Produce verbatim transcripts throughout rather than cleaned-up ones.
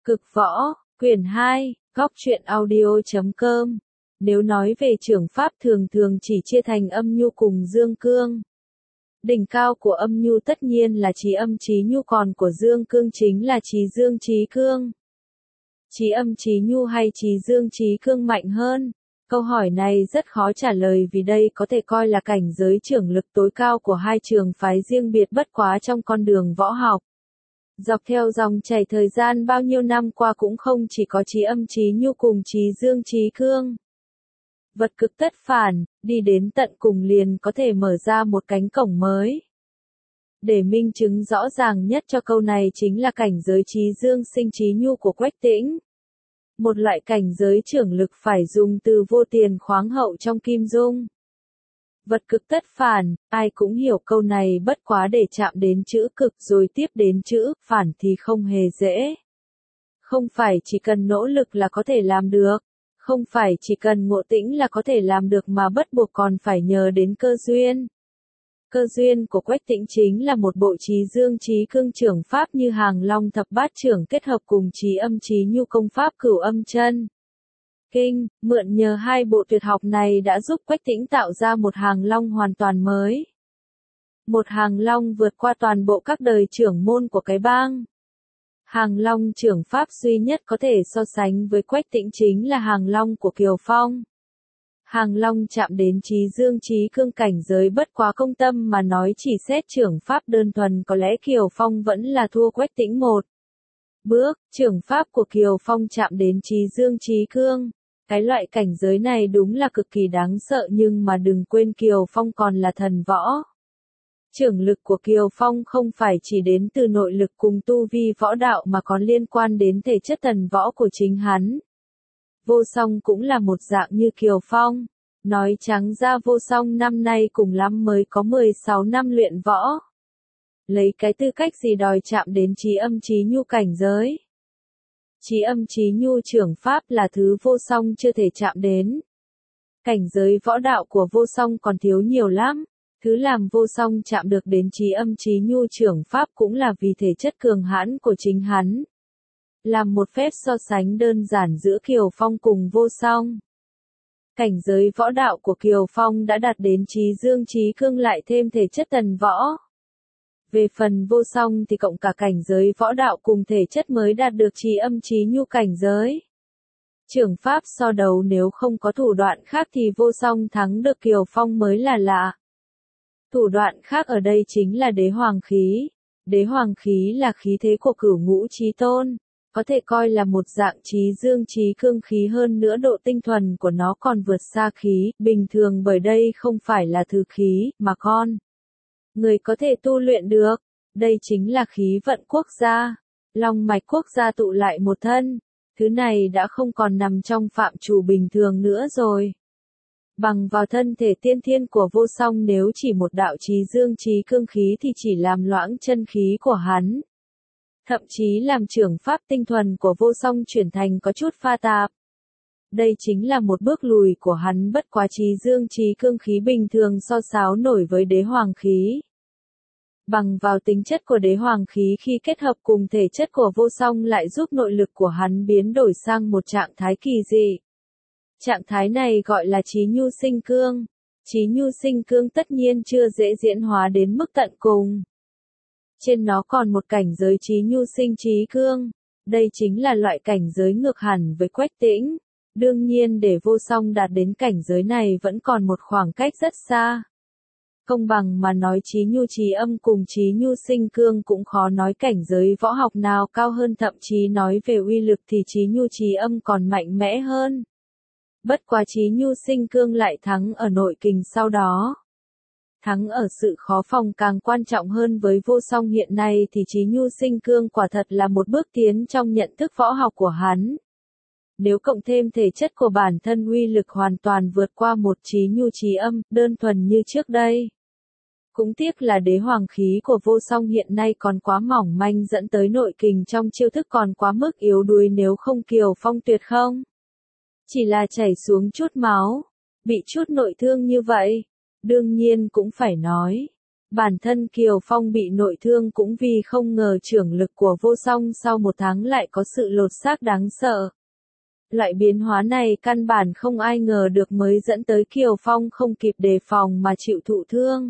Cực võ, quyển hai, góc truyện audio chấm com. Nếu nói về trưởng pháp thường thường chỉ chia thành âm nhu cùng dương cương. Đỉnh cao của âm nhu tất nhiên là trí âm trí nhu, còn của dương cương chính là trí dương trí cương. Trí âm trí nhu hay trí dương trí cương mạnh hơn? Câu hỏi này rất khó trả lời vì đây có thể coi là cảnh giới trưởng lực tối cao của hai trường phái riêng biệt bất quá trong con đường võ học. Dọc theo dòng chảy thời gian bao nhiêu năm qua cũng không chỉ có trí âm trí nhu cùng trí dương trí cương. Vật cực tất phản, đi đến tận cùng liền có thể mở ra một cánh cổng mới. Để minh chứng rõ ràng nhất cho câu này chính là cảnh giới trí dương sinh trí nhu của Quách Tĩnh. Một loại cảnh giới trưởng lực phải dùng từ vô tiền khoáng hậu trong Kim Dung. Vật cực tất phản, ai cũng hiểu câu này bất quá để chạm đến chữ cực rồi tiếp đến chữ phản thì không hề dễ. Không phải chỉ cần nỗ lực là có thể làm được. Không phải chỉ cần ngộ tĩnh là có thể làm được mà bắt buộc còn phải nhờ đến cơ duyên. Cơ duyên của Quách Tĩnh chính là một bộ trí dương trí cương trưởng pháp như Hàng Long thập bát trưởng kết hợp cùng trí âm trí nhu công pháp Cửu Âm Chân Kinh, mượn nhờ hai bộ tuyệt học này đã giúp Quách Tĩnh tạo ra một Hàng Long hoàn toàn mới. Một Hàng Long vượt qua toàn bộ các đời trưởng môn của cái bang. Hàng Long trưởng pháp duy nhất có thể so sánh với Quách Tĩnh chính là Hàng Long của Kiều Phong. Hàng Long chạm đến trí dương trí cương cảnh giới bất quá công tâm mà nói chỉ xét trưởng pháp đơn thuần có lẽ Kiều Phong vẫn là thua Quách Tĩnh một bước. Trưởng pháp của Kiều Phong chạm đến trí dương trí cương. Cái loại cảnh giới này đúng là cực kỳ đáng sợ nhưng mà đừng quên Kiều Phong còn là thần võ. Trưởng lực của Kiều Phong không phải chỉ đến từ nội lực cùng tu vi võ đạo mà còn liên quan đến thể chất thần võ của chính hắn. Vô Song cũng là một dạng như Kiều Phong. Nói trắng ra Vô Song năm nay cùng lắm mới có mười sáu năm luyện võ. Lấy cái tư cách gì đòi chạm đến trí âm trí nhu cảnh giới? Trí âm trí nhu trưởng pháp là thứ Vô Song chưa thể chạm đến. Cảnh giới võ đạo của Vô Song còn thiếu nhiều lắm. Thứ làm Vô Song chạm được đến trí âm trí nhu trưởng pháp cũng là vì thể chất cường hãn của chính hắn. Làm một phép so sánh đơn giản giữa Kiều Phong cùng Vô Song. Cảnh giới võ đạo của Kiều Phong đã đạt đến trí dương trí cương lại thêm thể chất thần võ. Về phần Vô Song thì cộng cả cảnh giới võ đạo cùng thể chất mới đạt được trí âm trí nhu cảnh giới. Trưởng pháp so đấu nếu không có thủ đoạn khác thì Vô Song thắng được Kiều Phong mới là lạ. Thủ đoạn khác ở đây chính là đế hoàng khí. Đế hoàng khí là khí thế của cửu ngũ chí tôn, có thể coi là một dạng trí dương trí cương khí, hơn nữa độ tinh thuần của nó còn vượt xa khí bình thường bởi đây không phải là thứ khí mà con người có thể tu luyện được. Đây chính là khí vận quốc gia. Long mạch quốc gia tụ lại một thân. Thứ này đã không còn nằm trong phạm trù bình thường nữa rồi. Bằng vào thân thể tiên thiên của Vô Song nếu chỉ một đạo trí dương trí cương khí thì chỉ làm loãng chân khí của hắn. Thậm chí làm trưởng pháp tinh thuần của Vô Song chuyển thành có chút pha tạp. Đây chính là một bước lùi của hắn, bất quá trí dương trí cương khí bình thường so sánh nổi với đế hoàng khí. Bằng vào tính chất của đế hoàng khí khi kết hợp cùng thể chất của Vô Song lại giúp nội lực của hắn biến đổi sang một trạng thái kỳ dị. Trạng thái này gọi là trí nhu sinh cương. Trí nhu sinh cương tất nhiên chưa dễ diễn hóa đến mức tận cùng. Trên nó còn một cảnh giới trí nhu sinh trí cương. Đây chính là loại cảnh giới ngược hẳn với Quách Tĩnh. Đương nhiên để Vô Song đạt đến cảnh giới này vẫn còn một khoảng cách rất xa. Công bằng mà nói trí nhu trí âm cùng trí nhu sinh cương cũng khó nói cảnh giới võ học nào cao hơn, thậm chí nói về uy lực thì trí nhu trí âm còn mạnh mẽ hơn. Bất quá trí nhu sinh cương lại thắng ở nội kình sau đó. Thắng ở sự khó phòng càng quan trọng hơn. Với Vô Song hiện nay thì trí nhu sinh cương quả thật là một bước tiến trong nhận thức võ học của hắn. Nếu cộng thêm thể chất của bản thân uy lực hoàn toàn vượt qua một trí nhu trí âm, đơn thuần như trước đây. Cũng tiếc là đế hoàng khí của Vô Song hiện nay còn quá mỏng manh dẫn tới nội kình trong chiêu thức còn quá mức yếu đuối, nếu không Kiều Phong tuyệt không chỉ là chảy xuống chút máu, bị chút nội thương như vậy. Đương nhiên cũng phải nói, Bản thân Kiều Phong bị nội thương cũng vì không ngờ trưởng lực của vô song sau một tháng lại có sự lột xác đáng sợ. Loại biến hóa này căn bản không ai ngờ được mới dẫn tới Kiều Phong không kịp đề phòng mà chịu thụ thương.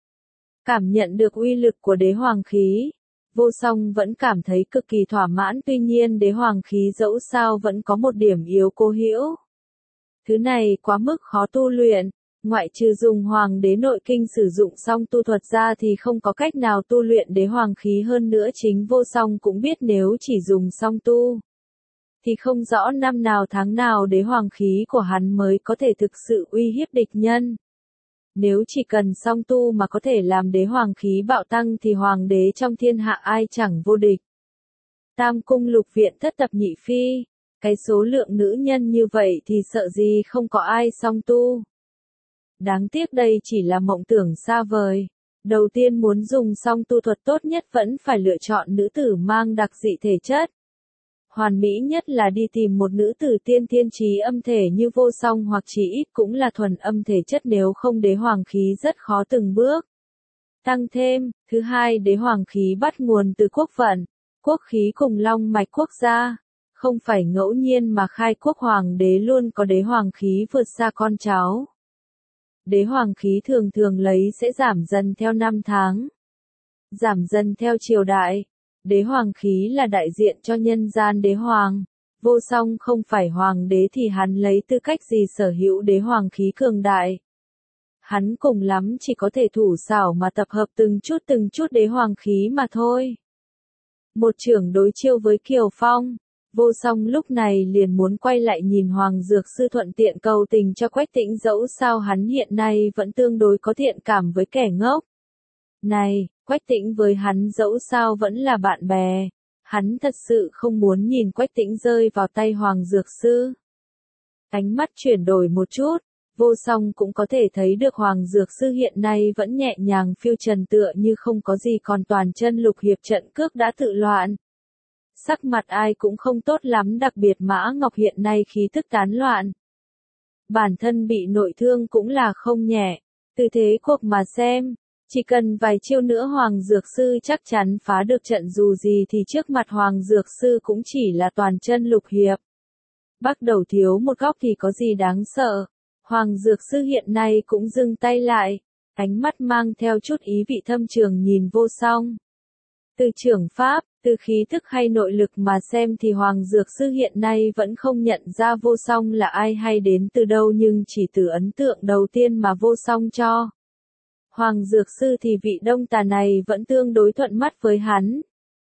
Cảm nhận được uy lực của đế hoàng khí, vô song vẫn cảm thấy cực kỳ thỏa mãn, tuy nhiên đế hoàng khí dẫu sao vẫn có một điểm yếu cố hữu. Thứ này quá mức khó tu luyện, ngoại trừ dùng hoàng đế nội kinh sử dụng song tu thuật ra thì không có cách nào tu luyện đế hoàng khí, hơn nữa chính vô song cũng biết nếu chỉ dùng song tu thì không rõ năm nào tháng nào đế hoàng khí của hắn mới có thể thực sự uy hiếp địch nhân. Nếu chỉ cần song tu mà có thể làm đế hoàng khí bạo tăng thì hoàng đế trong thiên hạ ai chẳng vô địch. Tam cung lục viện thất tập nhị phi, cái số lượng nữ nhân như vậy thì sợ gì không có ai song tu. Đáng tiếc đây chỉ là mộng tưởng xa vời. Đầu tiên muốn dùng song tu thuật tốt nhất vẫn phải lựa chọn nữ tử mang đặc dị thể chất. Hoàn mỹ nhất là đi tìm một nữ tử tiên thiên trí âm thể như vô song, hoặc chỉ ít cũng là thuần âm thể chất, nếu không đế hoàng khí rất khó từng bước tăng thêm. Thứ hai, đế hoàng khí bắt nguồn từ quốc vận, quốc khí cùng long mạch quốc gia. Không phải ngẫu nhiên mà khai quốc hoàng đế luôn có đế hoàng khí vượt xa con cháu. Đế hoàng khí thường thường lấy sẽ giảm dần theo năm tháng, giảm dần theo triều đại. Đế hoàng khí là đại diện cho nhân gian đế hoàng. Vô song không phải hoàng đế thì hắn lấy tư cách gì sở hữu đế hoàng khí cường đại. Hắn cùng lắm chỉ có thể thủ xảo mà tập hợp từng chút từng chút đế hoàng khí mà thôi. Một trưởng đối chiêu với Kiều Phong, vô song lúc này liền muốn quay lại nhìn Hoàng Dược Sư, thuận tiện cầu tình cho Quách Tĩnh, dẫu sao hắn hiện nay vẫn tương đối có thiện cảm với kẻ ngốc này. Quách Tĩnh với hắn dẫu sao vẫn là bạn bè, hắn thật sự không muốn nhìn Quách Tĩnh rơi vào tay Hoàng Dược Sư. Ánh mắt chuyển đổi một chút, vô song cũng có thể thấy được Hoàng Dược Sư hiện nay vẫn nhẹ nhàng phiêu trần tựa như không có gì, còn toàn chân lục hiệp trận cước đã tự loạn. Sắc mặt ai cũng không tốt lắm, đặc biệt Mã Ngọc hiện nay khí tức tán loạn. Bản thân bị nội thương cũng là không nhẹ, từ thế cuộc mà xem, chỉ cần vài chiêu nữa Hoàng Dược Sư chắc chắn phá được trận, dù gì thì trước mặt Hoàng Dược Sư cũng chỉ là toàn chân lục hiệp. Bắt đầu thiếu một góc thì có gì đáng sợ. Hoàng Dược Sư hiện nay cũng dừng tay lại, ánh mắt mang theo chút ý vị thâm trường nhìn vô song. Từ trưởng pháp, từ khí thức hay nội lực mà xem thì Hoàng Dược Sư hiện nay vẫn không nhận ra vô song là ai hay đến từ đâu, nhưng chỉ từ ấn tượng đầu tiên mà vô song cho Hoàng Dược Sư thì vị đông tà này vẫn tương đối thuận mắt với hắn.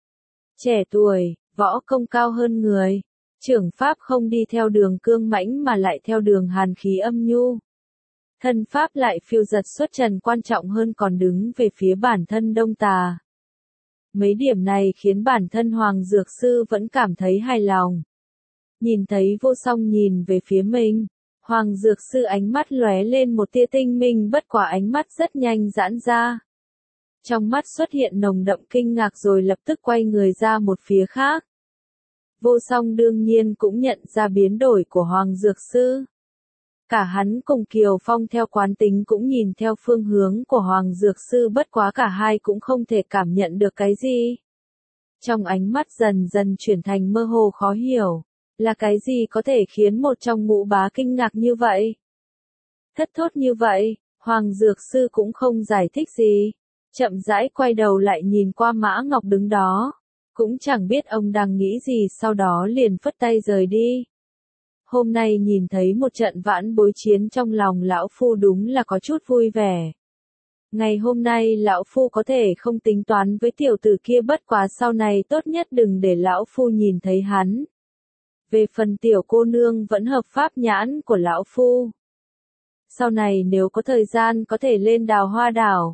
Trẻ tuổi, võ công cao hơn người, trưởng pháp không đi theo đường cương mãnh mà lại theo đường hàn khí âm nhu. Thân pháp lại phiêu giật xuất trần, quan trọng hơn còn đứng về phía bản thân đông tà. Mấy điểm này khiến bản thân Hoàng Dược Sư vẫn cảm thấy hài lòng. Nhìn thấy vô song nhìn về phía mình, Hoàng Dược Sư ánh mắt lóe lên một tia tinh minh, bất quả ánh mắt rất nhanh giãn ra. Trong mắt xuất hiện nồng đậm kinh ngạc rồi lập tức quay người ra một phía khác. Vô song đương nhiên cũng nhận ra biến đổi của Hoàng Dược Sư. Cả hắn cùng Kiều Phong theo quán tính cũng nhìn theo phương hướng của Hoàng Dược Sư, bất quá cả hai cũng không thể cảm nhận được cái gì. Trong ánh mắt dần dần chuyển thành mơ hồ khó hiểu, là cái gì có thể khiến một trong ngũ bá kinh ngạc như vậy? Thất thốt như vậy, Hoàng Dược Sư cũng không giải thích gì, chậm rãi quay đầu lại nhìn qua Mã Ngọc đứng đó, cũng chẳng biết ông đang nghĩ gì, sau đó liền phất tay rời đi. Hôm nay nhìn thấy một trận vãn bối chiến, trong lòng lão phu đúng là có chút vui vẻ. Ngày hôm nay lão phu có thể không tính toán với tiểu tử kia, bất quá sau này tốt nhất đừng để lão phu nhìn thấy hắn. Về phần tiểu cô nương vẫn hợp pháp nhãn của lão phu. Sau này nếu có thời gian có thể lên Đào Hoa đảo,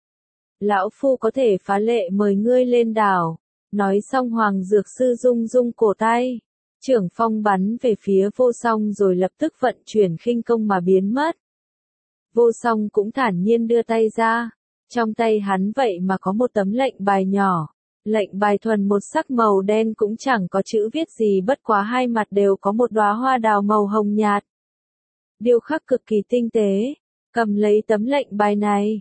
lão phu có thể phá lệ mời ngươi lên đảo. Nói xong Hoàng Dược Sư rung rung cổ tay, trưởng phong bắn về phía vô song rồi lập tức vận chuyển khinh công mà biến mất. Vô song cũng thản nhiên đưa tay ra, trong tay hắn vậy mà có một tấm lệnh bài nhỏ. Lệnh bài thuần một sắc màu đen, cũng chẳng có chữ viết gì, bất quá hai mặt đều có một đóa hoa đào màu hồng nhạt. Điêu khắc cực kỳ tinh tế. Cầm lấy tấm lệnh bài này,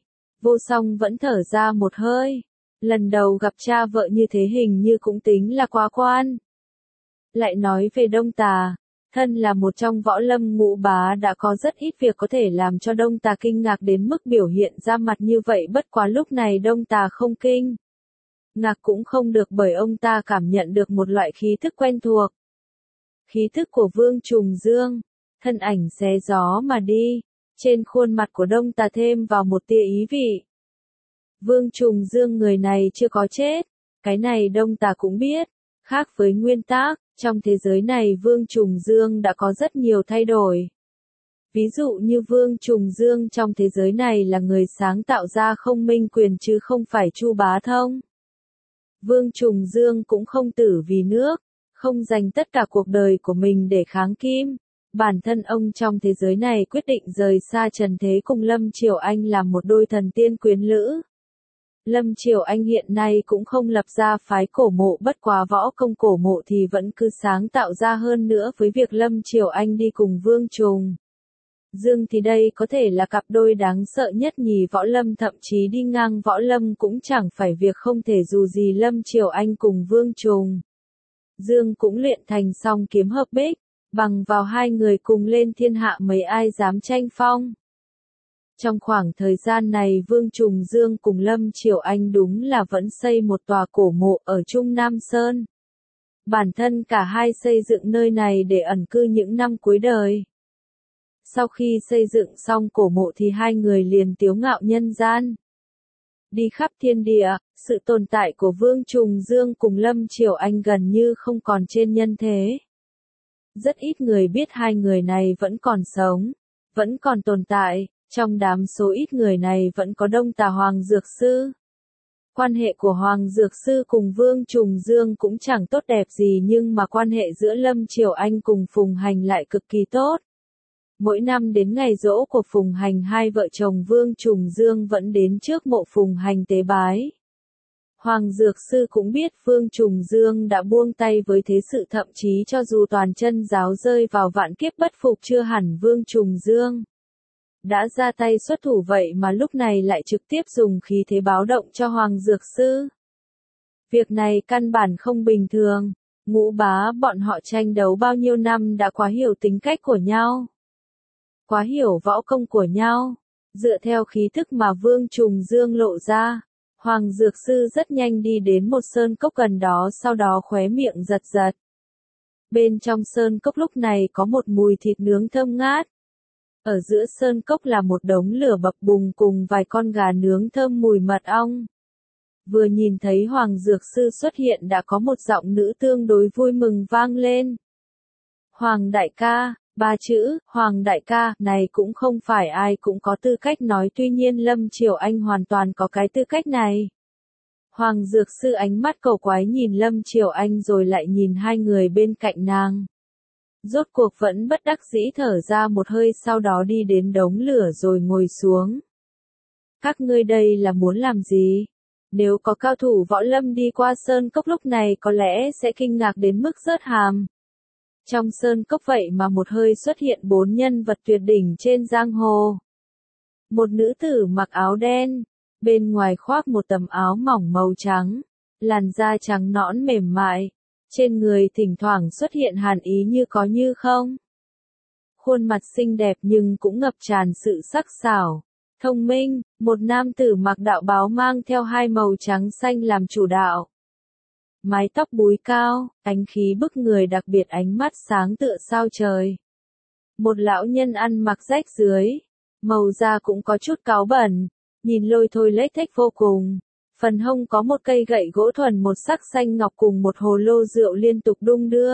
Vô Song vẫn thở ra một hơi. Lần đầu gặp cha vợ như thế hình như cũng tính là quá quan. Lại nói về Đông Tà, thân là một trong võ lâm ngũ bá đã có rất ít việc có thể làm cho Đông Tà kinh ngạc đến mức biểu hiện ra mặt như vậy, bất quá lúc này Đông Tà không kinh ngạc cũng không được, bởi ông ta cảm nhận được một loại khí thức quen thuộc. Khí thức của Vương Trùng Dương, thân ảnh xé gió mà đi, trên khuôn mặt của Đông Tà thêm vào một tia ý vị. Vương Trùng Dương người này chưa có chết, cái này Đông Tà cũng biết, khác với nguyên tắc, trong thế giới này Vương Trùng Dương đã có rất nhiều thay đổi. Ví dụ như Vương Trùng Dương trong thế giới này là người sáng tạo ra Không Minh Quyền chứ không phải Chu Bá Thông. Vương Trùng Dương cũng không tử vì nước, không dành tất cả cuộc đời của mình để kháng kim. Bản thân ông trong thế giới này quyết định rời xa trần thế cùng Lâm Triều Anh làm một đôi thần tiên quyến lữ. Lâm Triều Anh hiện nay cũng không lập ra phái cổ mộ, bất quá võ công cổ mộ thì vẫn cứ sáng tạo ra, hơn nữa với việc Lâm Triều Anh đi cùng Vương Trùng Dương thì đây có thể là cặp đôi đáng sợ nhất nhì võ lâm, thậm chí đi ngang võ lâm cũng chẳng phải việc không thể, dù gì Lâm Triều Anh cùng Vương Trùng Dương cũng luyện thành song kiếm hợp bích, bằng vào hai người cùng lên thiên hạ mấy ai dám tranh phong. Trong khoảng thời gian này Vương Trùng Dương cùng Lâm Triều Anh đúng là vẫn xây một tòa cổ mộ ở Trung Nam Sơn. Bản thân cả hai xây dựng nơi này để ẩn cư những năm cuối đời. Sau khi xây dựng xong cổ mộ thì hai người liền tiếu ngạo nhân gian. Đi khắp thiên địa, sự tồn tại của Vương Trùng Dương cùng Lâm Triều Anh gần như không còn trên nhân thế. Rất ít người biết hai người này vẫn còn sống, vẫn còn tồn tại. Trong đám số ít người này vẫn có Đông Tà Hoàng Dược Sư. Quan hệ của Hoàng Dược Sư cùng Vương Trùng Dương cũng chẳng tốt đẹp gì, nhưng mà quan hệ giữa Lâm Triều Anh cùng Phùng Hành lại cực kỳ tốt. Mỗi năm đến ngày giỗ của Phùng Hành, hai vợ chồng Vương Trùng Dương vẫn đến trước mộ Phùng Hành tế bái. Hoàng Dược Sư cũng biết Vương Trùng Dương đã buông tay với thế sự, thậm chí cho dù toàn chân giáo rơi vào vạn kiếp bất phục chưa hẳn Vương Trùng Dương đã ra tay xuất thủ, vậy mà lúc này lại trực tiếp dùng khí thế báo động cho Hoàng Dược Sư. Việc này căn bản không bình thường, ngũ bá bọn họ tranh đấu bao nhiêu năm đã quá hiểu tính cách của nhau, quá hiểu võ công của nhau. Dựa theo khí thức mà Vương Trùng Dương lộ ra, Hoàng Dược Sư rất nhanh đi đến một sơn cốc gần đó, sau đó khóe miệng giật giật. Bên trong sơn cốc lúc này có một mùi thịt nướng thơm ngát. Ở giữa sơn cốc là một đống lửa bập bùng cùng vài con gà nướng thơm mùi mật ong. Vừa nhìn thấy Hoàng Dược Sư xuất hiện đã có một giọng nữ tương đối vui mừng vang lên. Hoàng đại ca, ba chữ, Hoàng đại ca, này cũng không phải ai cũng có tư cách nói, tuy nhiên Lâm Triều Anh hoàn toàn có cái tư cách này. Hoàng Dược Sư ánh mắt cầu quái nhìn Lâm Triều Anh rồi lại nhìn hai người bên cạnh nàng. Rốt cuộc vẫn bất đắc dĩ thở ra một hơi, sau đó đi đến đống lửa rồi ngồi xuống. Các ngươi đây là muốn làm gì? Nếu có cao thủ võ lâm đi qua sơn cốc lúc này có lẽ sẽ kinh ngạc đến mức rớt hàm. Trong sơn cốc vậy mà một hơi xuất hiện bốn nhân vật tuyệt đỉnh trên giang hồ. Một nữ tử mặc áo đen, bên ngoài khoác một tấm áo mỏng màu trắng, làn da trắng nõn mềm mại. Trên người thỉnh thoảng xuất hiện hàn ý như có như không. Khuôn mặt xinh đẹp nhưng cũng ngập tràn sự sắc sảo, thông minh, một nam tử mặc đạo bào mang theo hai màu trắng xanh làm chủ đạo. Mái tóc búi cao, ánh khí bức người, đặc biệt ánh mắt sáng tựa sao trời. Một lão nhân ăn mặc rách rưới, màu da cũng có chút cáu bẩn, nhìn lôi thôi lếch thếch vô cùng. Phần hông có một cây gậy gỗ thuần một sắc xanh ngọc cùng một hồ lô rượu liên tục đung đưa.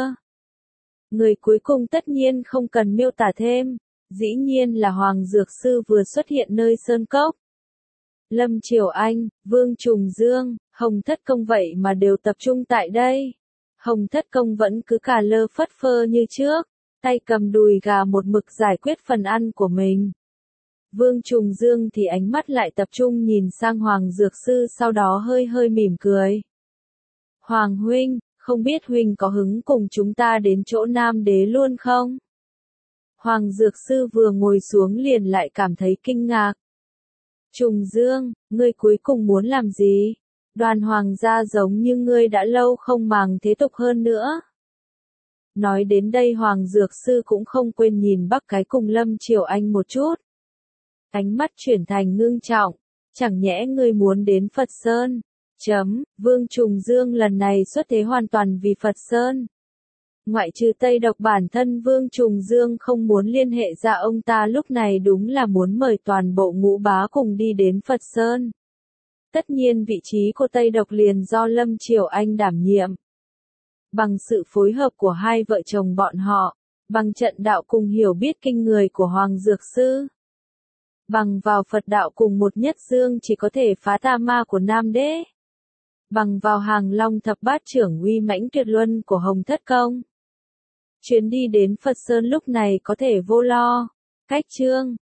Người cuối cùng tất nhiên không cần miêu tả thêm, dĩ nhiên là Hoàng Dược Sư vừa xuất hiện nơi sơn cốc. Lâm Triều Anh, Vương Trùng Dương, Hồng Thất Công vậy mà đều tập trung tại đây. Hồng Thất Công vẫn cứ cà lơ phất phơ như trước, tay cầm đùi gà một mực giải quyết phần ăn của mình. Vương Trùng Dương thì ánh mắt lại tập trung nhìn sang Hoàng Dược Sư, sau đó hơi hơi mỉm cười. Hoàng huynh, không biết huynh có hứng cùng chúng ta đến chỗ Nam Đế luôn không? Hoàng Dược Sư vừa ngồi xuống liền lại cảm thấy kinh ngạc. Trùng Dương, ngươi cuối cùng muốn làm gì? Đoàn hoàng gia giống như ngươi đã lâu không màng thế tục hơn nữa. Nói đến đây Hoàng Dược Sư cũng không quên nhìn Bắc Cái cùng Lâm Triều Anh một chút. Ánh mắt chuyển thành ngưng trọng, chẳng nhẽ ngươi muốn đến Phật Sơn? Chấm, Vương Trùng Dương lần này xuất thế hoàn toàn vì Phật Sơn. Ngoại trừ Tây Độc bản thân Vương Trùng Dương không muốn liên hệ ra ông ta lúc này đúng là muốn mời toàn bộ ngũ bá cùng đi đến Phật Sơn. Tất nhiên vị trí của Tây Độc liền do Lâm Triều Anh đảm nhiệm. Bằng sự phối hợp của hai vợ chồng bọn họ, bằng trận đạo cùng hiểu biết kinh người của Hoàng Dược Sư, bằng vào Phật đạo cùng một nhất dương chỉ có thể phá tà ma của Nam Đế, bằng vào hàng long thập bát trưởng uy mãnh tuyệt luân của Hồng Thất Công. Chuyến đi đến Phật Sơn lúc này có thể vô lo. Cách chương